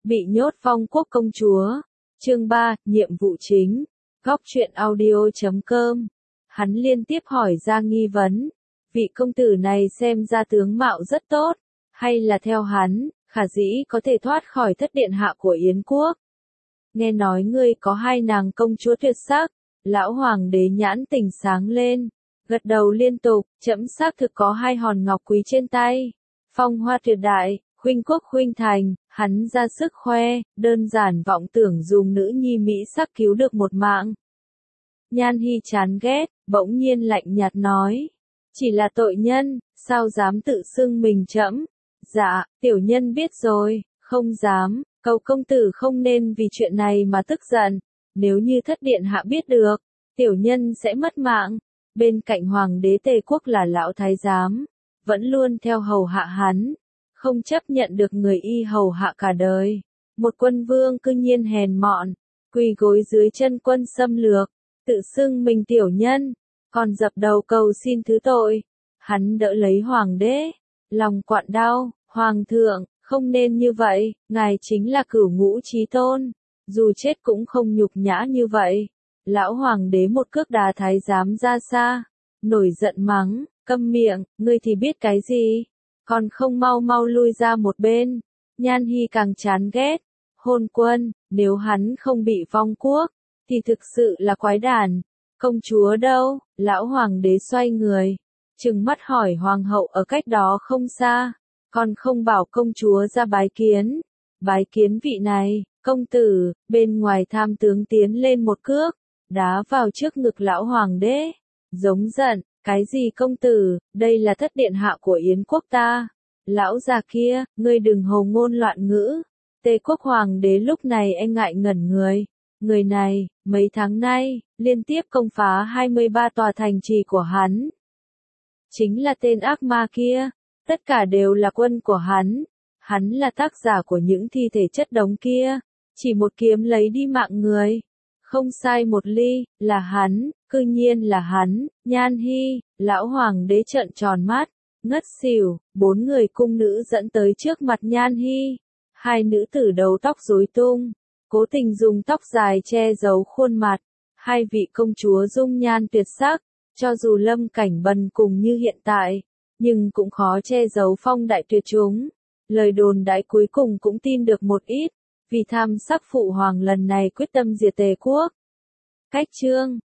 Bị nhốt Phong Quốc công chúa. Chương 3, nhiệm vụ chính. Góc truyện audio.com. Hắn liên tiếp hỏi ra nghi vấn. Vị công tử này xem ra tướng mạo rất tốt, hay là theo hắn, khả dĩ có thể thoát khỏi thất điện hạ của Yến quốc. Nghe nói ngươi có hai nàng công chúa tuyệt sắc, lão hoàng đế nhãn tình sáng lên, gật đầu liên tục, trẫm xác thực có hai hòn ngọc quý trên tay. Phong hoa tuyệt đại, khuynh quốc khuynh thành, hắn ra sức khoe, đơn giản vọng tưởng dùng nữ nhi mỹ sắc cứu được một mạng. Nhan Hi chán ghét, bỗng nhiên lạnh nhạt nói, chỉ là tội nhân, sao dám tự xưng mình trẫm? Dạ, tiểu nhân biết rồi, không dám, cầu công tử không nên vì chuyện này mà tức giận, nếu như thất điện hạ biết được, tiểu nhân sẽ mất mạng. Bên cạnh hoàng đế Tề quốc là lão thái giám, vẫn luôn theo hầu hạ hắn, không chấp nhận được người y hầu hạ cả đời. Một quân vương cư nhiên hèn mọn, quỳ gối dưới chân quân xâm lược, tự xưng mình tiểu nhân, còn dập đầu cầu xin thứ tội. Hắn đỡ lấy hoàng đế, lòng quặn đau, hoàng thượng, không nên như vậy, ngài chính là cửu ngũ chí tôn, dù chết cũng không nhục nhã như vậy. Lão hoàng đế một cước đá thái giám ra xa, nổi giận mắng, câm miệng, ngươi thì biết cái gì, còn không mau mau lui ra một bên. Nhan Hi càng chán ghét, hôn quân, nếu hắn không bị vong quốc, thì thực sự là quái đản. Công chúa đâu? Lão hoàng đế xoay người, trừng mắt hỏi hoàng hậu ở cách đó không xa, còn không bảo công chúa ra bái kiến. Bái kiến vị này, công tử. Bên ngoài tham tướng tiến lên một cước, đá vào trước ngực lão hoàng đế, giống giận, cái gì công tử, đây là thất điện hạ của Yến quốc ta. Lão già kia, ngươi đừng hồ ngôn loạn ngữ. Tề quốc hoàng đế lúc này e ngại ngẩn người. Người này, mấy tháng nay, liên tiếp công phá 23 tòa thành trì của hắn. Chính là tên ác ma kia, tất cả đều là quân của hắn. Hắn là tác giả của những thi thể chất đống kia, chỉ một kiếm lấy đi mạng người. Không sai một ly, là hắn, cư nhiên là hắn. Nhan Hi, lão hoàng đế trợn tròn mắt, ngất xỉu. Bốn người cung nữ dẫn tới trước mặt Nhan Hi. Hai nữ tử đầu tóc rối tung, cố tình dùng tóc dài che giấu khuôn mặt. Hai vị công chúa dung nhan tuyệt sắc, cho dù lâm cảnh bần cùng như hiện tại, nhưng cũng khó che giấu phong đại tuyệt chúng. Lời đồn đại cuối cùng cũng tin được một ít, vì tham sắc phụ hoàng lần này quyết tâm diệt Tề quốc. Cách chương